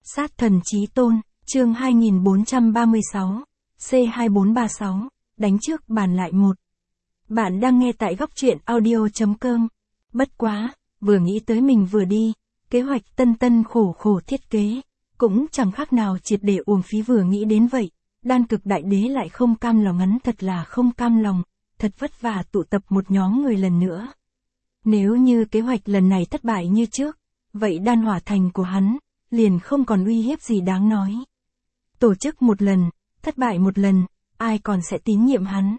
Sát thần chí tôn, chương 2436, C2436, đánh trước bàn lại một. Bạn đang nghe tại góc truyện audio.com. Bất quá, vừa nghĩ tới mình vừa đi, kế hoạch tân khổ thiết kế, cũng chẳng khác nào triệt để uổng phí vừa nghĩ đến vậy. Đan cực đại đế lại không cam lòng, ngắn thật là không cam lòng, thật vất vả tụ tập một nhóm người lần nữa. Nếu như kế hoạch lần này thất bại như trước, vậy đan hỏa thành của hắn liền không còn uy hiếp gì đáng nói. Tổ chức một lần, thất bại một lần, ai còn sẽ tín nhiệm hắn?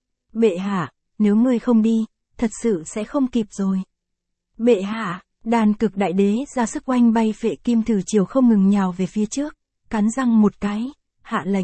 Bệ hạ, nếu ngươi không đi, thật sự sẽ không kịp rồi. Bệ hạ, đan cực đại đế ra sức oanh bay phệ kim thử chiều không ngừng nhào về phía trước, cắn răng một cái, hạ lệnh.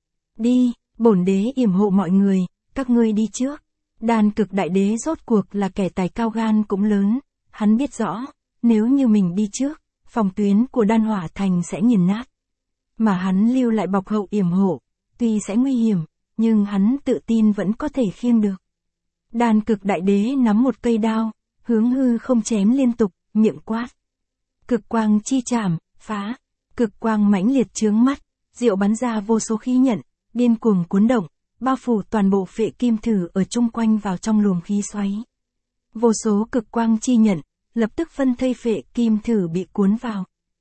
Đi, bổn đế yểm hộ mọi người, các ngươi đi trước. Đan cực đại đế rốt cuộc là kẻ tài cao gan cũng lớn, hắn biết rõ, nếu như mình đi trước, phòng tuyến của đan hỏa thành sẽ nghiền nát. Mà hắn lưu lại bọc hậu yểm hộ, tuy sẽ nguy hiểm, nhưng hắn tự tin vẫn có thể khiêng được. Đan cực đại đế nắm một cây đao, hướng hư không chém liên tục, miệng quát. Cực quang chi chảm, phá, cực quang mãnh liệt chướng mắt, diệu bắn ra vô số khí nhận, điên cuồng cuốn động, bao phủ toàn bộ phệ kim thử ở chung quanh vào trong luồng khí xoáy. Vô số cực quang chi nhận, lập tức phân thây phệ kim thử bị cuốn vào.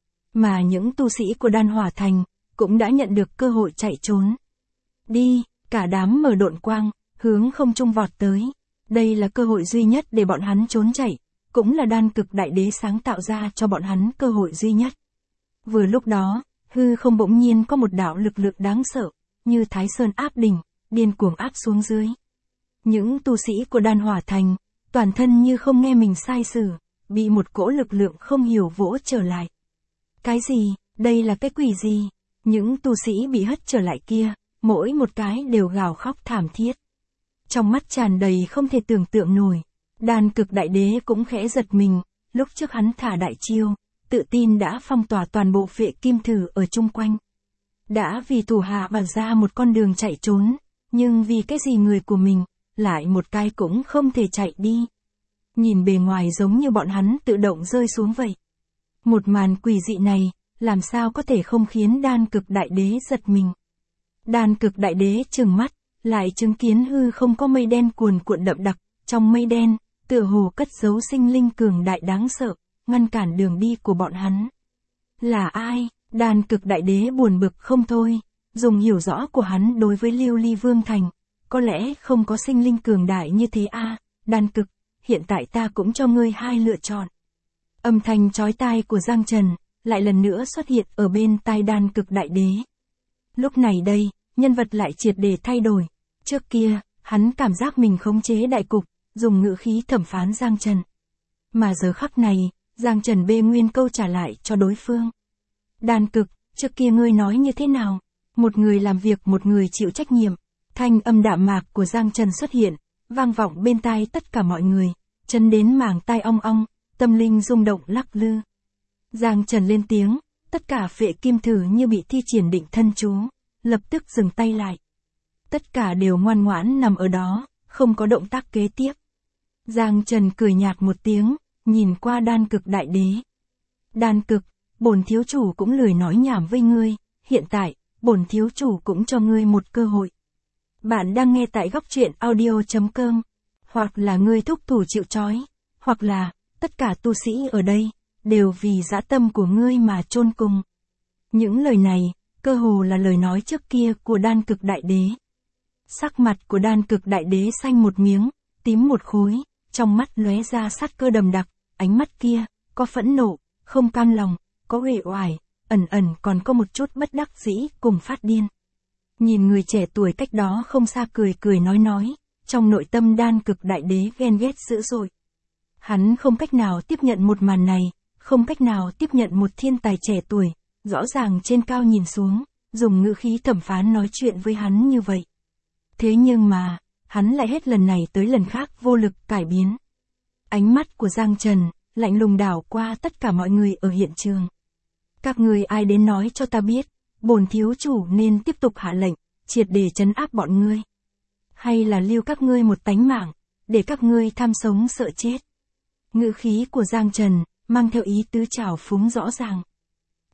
Mà những tu sĩ của đan hỏa thành, cũng đã nhận được cơ hội chạy trốn. Đi, cả đám mở độn quang, hướng không trung vọt tới. Đây là cơ hội duy nhất để bọn hắn trốn chạy, cũng là đan cực đại đế sáng tạo ra cho bọn hắn cơ hội duy nhất. Vừa lúc đó, hư không bỗng nhiên có một đạo lực lượng đáng sợ, như Thái Sơn áp đỉnh, điên cuồng áp xuống dưới. Những tu sĩ của đan hỏa thành, toàn thân như không nghe mình sai sử, bị một cỗ lực lượng không hiểu vỗ trở lại. Cái gì, đây là cái quỷ gì? Những tu sĩ bị hất trở lại kia, mỗi một cái đều gào khóc thảm thiết. Trong mắt tràn đầy không thể tưởng tượng nổi. Đan cực đại đế cũng khẽ giật mình, lúc trước hắn thả đại chiêu, tự tin đã phong tỏa toàn bộ phệ kim thử ở chung quanh. Đã vì thủ hạ bật ra một con đường chạy trốn, nhưng vì cái gì người của mình, lại một cái cũng không thể chạy đi. Nhìn bề ngoài giống như bọn hắn tự động rơi xuống vậy. Một màn quỷ dị này, làm sao có thể không khiến đan cực đại đế giật mình. Đan cực đại đế trừng mắt, lại chứng kiến hư không có mây đen cuồn cuộn đậm đặc, trong mây đen, tựa hồ cất giấu sinh linh cường đại đáng sợ, ngăn cản đường đi của bọn hắn. Là ai? Đan cực đại đế buồn bực không thôi, dùng hiểu rõ của hắn đối với Liêu Ly Vương Thành, có lẽ không có sinh linh cường đại như thế a. Đan cực, hiện tại ta cũng cho ngươi hai lựa chọn. Âm thanh chói tai của Giang Trần, lại lần nữa xuất hiện ở bên tai đan cực đại đế. Lúc này đây, nhân vật lại triệt để thay đổi. Trước kia, hắn cảm giác mình khống chế đại cục, dùng ngữ khí thẩm phán Giang Trần. Mà giờ khắc này, Giang Trần bê nguyên câu trả lại cho đối phương. Đan cực, trước kia ngươi nói như thế nào? Một người làm việc một người chịu trách nhiệm. Thanh âm đạm mạc của Giang Trần xuất hiện, vang vọng bên tai tất cả mọi người, chấn đến màng tai ong ong, tâm linh rung động lắc lư. Giang Trần lên tiếng, tất cả phệ kim thử như bị thi triển định thân chú, lập tức dừng tay lại. Tất cả đều ngoan ngoãn nằm ở đó, không có động tác kế tiếp. Giang Trần cười nhạt một tiếng, nhìn qua đan cực đại đế. Đan cực, bổn thiếu chủ cũng lười nói nhảm với ngươi, hiện tại, bổn thiếu chủ cũng cho ngươi một cơ hội. Bạn đang nghe tại góc truyện audio.com, hoặc là ngươi thúc thủ chịu trói, hoặc là, tất cả tu sĩ ở đây, đều vì dã tâm của ngươi mà chôn cùng. Những lời này, cơ hồ là lời nói trước kia của đan cực đại đế. Sắc mặt của đan cực đại đế xanh một miếng, tím một khối, trong mắt lóe ra sát cơ đầm đặc, ánh mắt kia, có phẫn nộ, không cam lòng, có uể oải, ẩn còn có một chút bất đắc dĩ cùng phát điên. Nhìn người trẻ tuổi cách đó không xa cười nói, trong nội tâm đan cực đại đế ghen ghét dữ dội. Hắn không cách nào tiếp nhận một màn này, không cách nào tiếp nhận một thiên tài trẻ tuổi, rõ ràng trên cao nhìn xuống, dùng ngữ khí thẩm phán nói chuyện với hắn như vậy. Thế nhưng mà, hắn lại hết lần này tới lần khác vô lực cải biến. Ánh mắt của Giang Trần, lạnh lùng đảo qua tất cả mọi người ở hiện trường. Các ngươi ai đến nói cho ta biết, bổn thiếu chủ nên tiếp tục hạ lệnh, triệt để trấn áp bọn ngươi. Hay là lưu các ngươi một tánh mạng, để các ngươi tham sống sợ chết. Ngữ khí của Giang Trần, mang theo ý tứ trào phúng rõ ràng.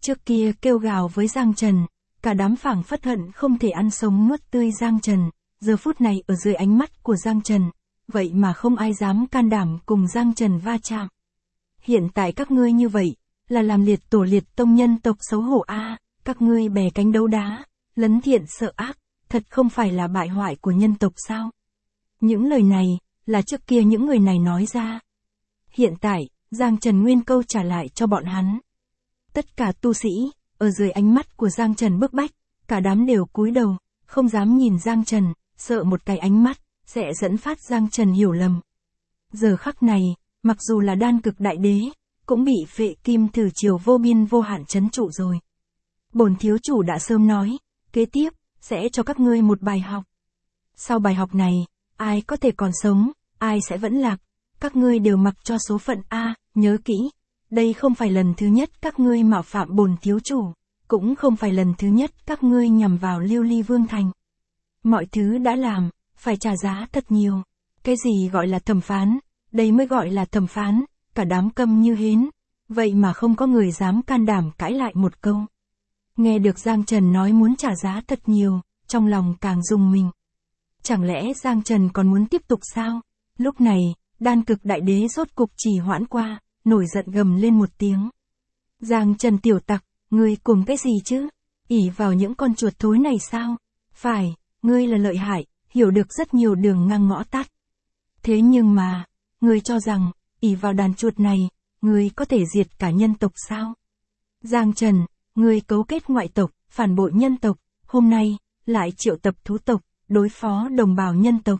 Trước kia kêu gào với Giang Trần, cả đám phảng phất hận không thể ăn sống nuốt tươi Giang Trần, giờ phút này ở dưới ánh mắt của Giang Trần, vậy mà không ai dám can đảm cùng Giang Trần va chạm. Hiện tại các ngươi như vậy, là làm liệt tổ liệt tông nhân tộc xấu hổ a, các ngươi bè cánh đấu đá, lấn thiện sợ ác, thật không phải là bại hoại của nhân tộc sao? Những lời này, là trước kia những người này nói ra. Hiện tại, Giang Trần nguyên câu trả lại cho bọn hắn. Tất cả tu sĩ, ở dưới ánh mắt của Giang Trần bức bách, cả đám đều cúi đầu, không dám nhìn Giang Trần, sợ một cái ánh mắt, sẽ dẫn phát Giang Trần hiểu lầm. Giờ khắc này, mặc dù là đan cực đại đế, cũng bị phệ kim thử chiều vô biên vô hạn trấn trụ rồi. Bổn thiếu chủ đã sớm nói, kế tiếp, sẽ cho các ngươi một bài học. Sau bài học này, ai có thể còn sống, ai sẽ vẫn lạc, các ngươi đều mặc cho số phận a, nhớ kỹ, đây không phải lần thứ nhất các ngươi mạo phạm bổn thiếu chủ, cũng không phải lần thứ nhất các ngươi nhằm vào Lưu Ly Vương Thành. Mọi thứ đã làm, phải trả giá thật nhiều. Cái gì gọi là thẩm phán, đây mới gọi là thẩm phán, cả đám câm như hến, vậy mà không có người dám can đảm cãi lại một câu. Nghe được Giang Trần nói muốn trả giá thật nhiều, trong lòng càng rùng mình. Chẳng lẽ Giang Trần còn muốn tiếp tục sao? Lúc này, đan cực đại đế rốt cục trì hoãn qua, nổi giận gầm lên một tiếng. Giang Trần tiểu tặc, ngươi cùng cái gì chứ? Ỷ vào những con chuột thối này sao? Phải, ngươi là lợi hại, hiểu được rất nhiều đường ngang ngõ tắt. Thế nhưng mà, ngươi cho rằng, ỷ vào đàn chuột này, ngươi có thể diệt cả nhân tộc sao? Giang Trần, ngươi cấu kết ngoại tộc, phản bội nhân tộc, hôm nay, lại triệu tập thú tộc, đối phó đồng bào nhân tộc.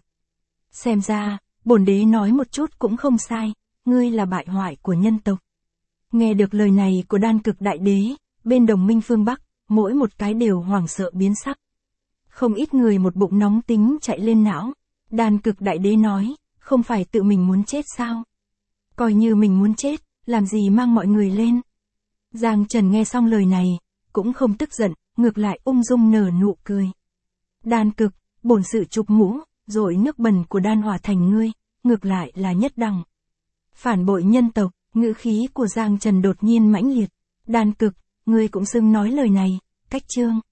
Xem ra, bổn đế nói một chút cũng không sai, ngươi là bại hoại của nhân tộc. Nghe được lời này của đan cực đại đế, bên đồng minh phương Bắc, mỗi một cái đều hoảng sợ biến sắc. Không ít người một bụng nóng tính chạy lên não. Đan cực đại đế nói, không phải tự mình muốn chết sao? Coi như mình muốn chết, làm gì mang mọi người lên? Giang Trần nghe xong lời này, cũng không tức giận, ngược lại ung dung nở nụ cười. Đan cực, bổn sự chụp mũ, rồi nước bẩn của đan hỏa thành ngươi, ngược lại là nhất đẳng. Phản bội nhân tộc, ngữ khí của Giang Trần đột nhiên mãnh liệt. Đan cực, ngươi cũng xưng nói lời này, cách chương.